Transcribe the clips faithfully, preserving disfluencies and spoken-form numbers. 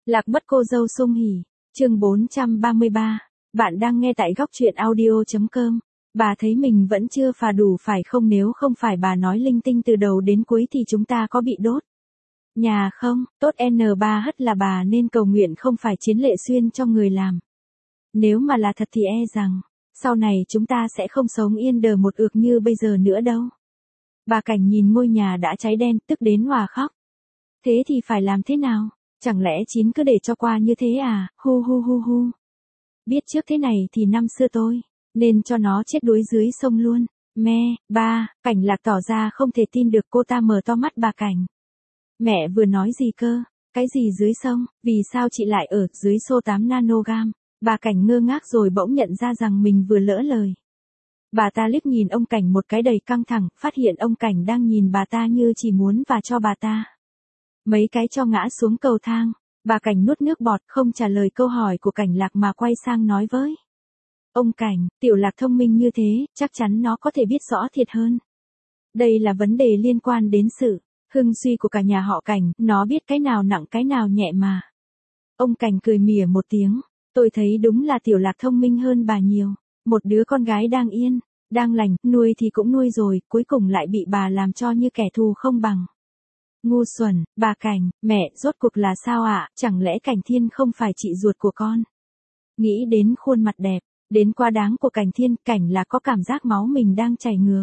Lạc mất cô dâu sung hỉ, chương bốn trăm ba mươi ba. Bạn đang nghe tại góc truyện audio.com. Bà thấy mình vẫn chưa phà đủ phải không, nếu không phải bà nói linh tinh từ đầu đến cuối thì chúng ta có bị đốt nhà không? Tốt N ba hất là bà nên cầu nguyện không phải Chiến Lệ Xuyên cho người làm. Nếu mà là thật thì e rằng, sau này chúng ta sẽ không sống yên đờ một ược như bây giờ nữa đâu. Bà Cảnh nhìn ngôi nhà đã cháy đen tức đến òa khóc. Thế thì phải làm thế nào? Chẳng lẽ Chín cứ để cho qua như thế à? Hu hu hu hu. Biết trước thế này thì năm xưa tôi nên cho nó chết đuối dưới sông luôn. Me, ba, Cảnh Lạc tỏ ra không thể tin được, cô ta mở to mắt. Bà Cảnh, mẹ vừa nói gì cơ? Cái gì dưới sông? Vì sao chị lại ở dưới số tám nanogam? Bà Cảnh ngơ ngác rồi bỗng nhận ra rằng mình vừa lỡ lời. Bà ta liếc nhìn ông Cảnh một cái đầy căng thẳng, phát hiện ông Cảnh đang nhìn bà ta như chỉ muốn và cho bà ta mấy cái cho ngã xuống cầu thang. Bà Cảnh nuốt nước bọt không trả lời câu hỏi của Cảnh Lạc mà quay sang nói với ông Cảnh, Tiểu Lạc thông minh như thế, chắc chắn nó có thể biết rõ thiệt hơn. Đây là vấn đề liên quan đến sự hưng suy của cả nhà họ Cảnh, nó biết cái nào nặng cái nào nhẹ mà. Ông Cảnh cười mỉa một tiếng, tôi thấy đúng là Tiểu Lạc thông minh hơn bà nhiều. Một đứa con gái đang yên, đang lành, nuôi thì cũng nuôi rồi, cuối cùng lại bị bà làm cho như kẻ thù không bằng. Ngu xuẩn. Bà Cảnh, mẹ, rốt cuộc là sao ạ? Chẳng lẽ Cảnh Thiên không phải chị ruột của con? Nghĩ đến khuôn mặt đẹp, đến quá đáng của Cảnh Thiên, Cảnh là có cảm giác máu mình đang chảy ngược.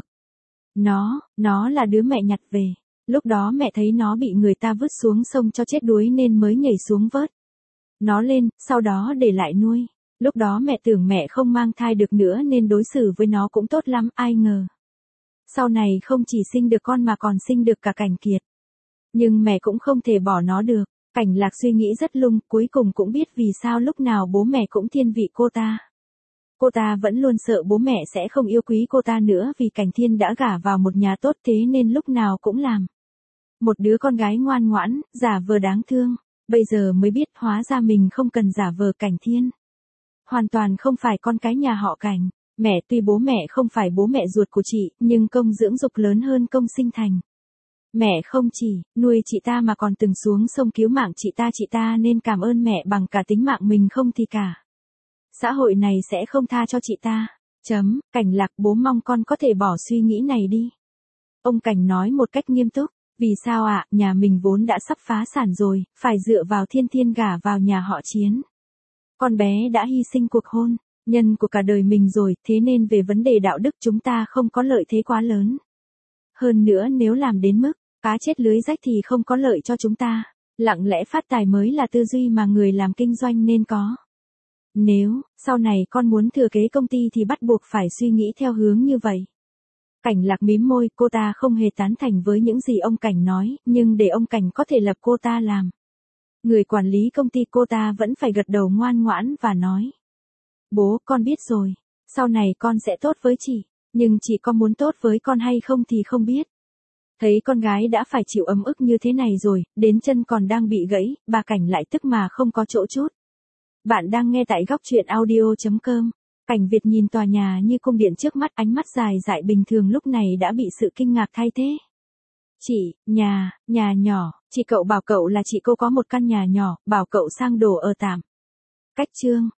Nó, nó là đứa mẹ nhặt về. Lúc đó mẹ thấy nó bị người ta vứt xuống sông cho chết đuối nên mới nhảy xuống vớt nó lên, sau đó để lại nuôi. Lúc đó mẹ tưởng mẹ không mang thai được nữa nên đối xử với nó cũng tốt lắm, ai ngờ sau này không chỉ sinh được con mà còn sinh được cả Cảnh Kiệt. Nhưng mẹ cũng không thể bỏ nó được. Cảnh Lạc suy nghĩ rất lung, cuối cùng cũng biết vì sao lúc nào bố mẹ cũng thiên vị cô ta. Cô ta vẫn luôn sợ bố mẹ sẽ không yêu quý cô ta nữa vì Cảnh Thiên đã gả vào một nhà tốt, thế nên lúc nào cũng làm một đứa con gái ngoan ngoãn, giả vờ đáng thương. Bây giờ mới biết hóa ra mình không cần giả vờ. Cảnh Thiên hoàn toàn không phải con cái nhà họ Cảnh. Mẹ tuy bố mẹ không phải bố mẹ ruột của chị, nhưng công dưỡng dục lớn hơn công sinh thành. Mẹ không chỉ nuôi chị ta mà còn từng xuống sông cứu mạng chị ta, chị ta nên cảm ơn mẹ bằng cả tính mạng mình, không thì cả xã hội này sẽ không tha cho chị ta. Chấm. Cảnh Lạc, bố mong con có thể bỏ suy nghĩ này đi. Ông Cảnh nói một cách nghiêm túc. Vì sao ạ? À, nhà mình vốn đã sắp phá sản rồi, phải dựa vào Thiên Thiên gả vào nhà họ Chiến. Con bé đã hy sinh cuộc hôn nhân của cả đời mình rồi, thế nên về vấn đề đạo đức chúng ta không có lợi thế quá lớn. Hơn nữa nếu làm đến mức cá chết lưới rách thì không có lợi cho chúng ta. Lặng lẽ phát tài mới là tư duy mà người làm kinh doanh nên có. Nếu sau này con muốn thừa kế công ty thì bắt buộc phải suy nghĩ theo hướng như vậy. Cảnh Lạc mím môi, cô ta không hề tán thành với những gì ông Cảnh nói, nhưng để ông Cảnh có thể lập cô ta làm người quản lý công ty, cô ta vẫn phải gật đầu ngoan ngoãn và nói: Bố, con biết rồi. Sau này con sẽ tốt với chị. Nhưng chị có muốn tốt với con hay không thì không biết. Thấy con gái đã phải chịu ấm ức như thế này rồi, đến chân còn đang bị gãy, bà Cảnh lại tức mà không có chỗ chút. Bạn đang nghe tại góc truyện audio.com. Cảnh Việt nhìn tòa nhà như cung điện trước mắt, ánh mắt dài dại bình thường lúc này đã bị sự kinh ngạc thay thế. Chị, nhà, nhà nhỏ, chị cậu bảo cậu là chị cô có một căn nhà nhỏ, bảo cậu sang đổ ở tạm. Cách chương,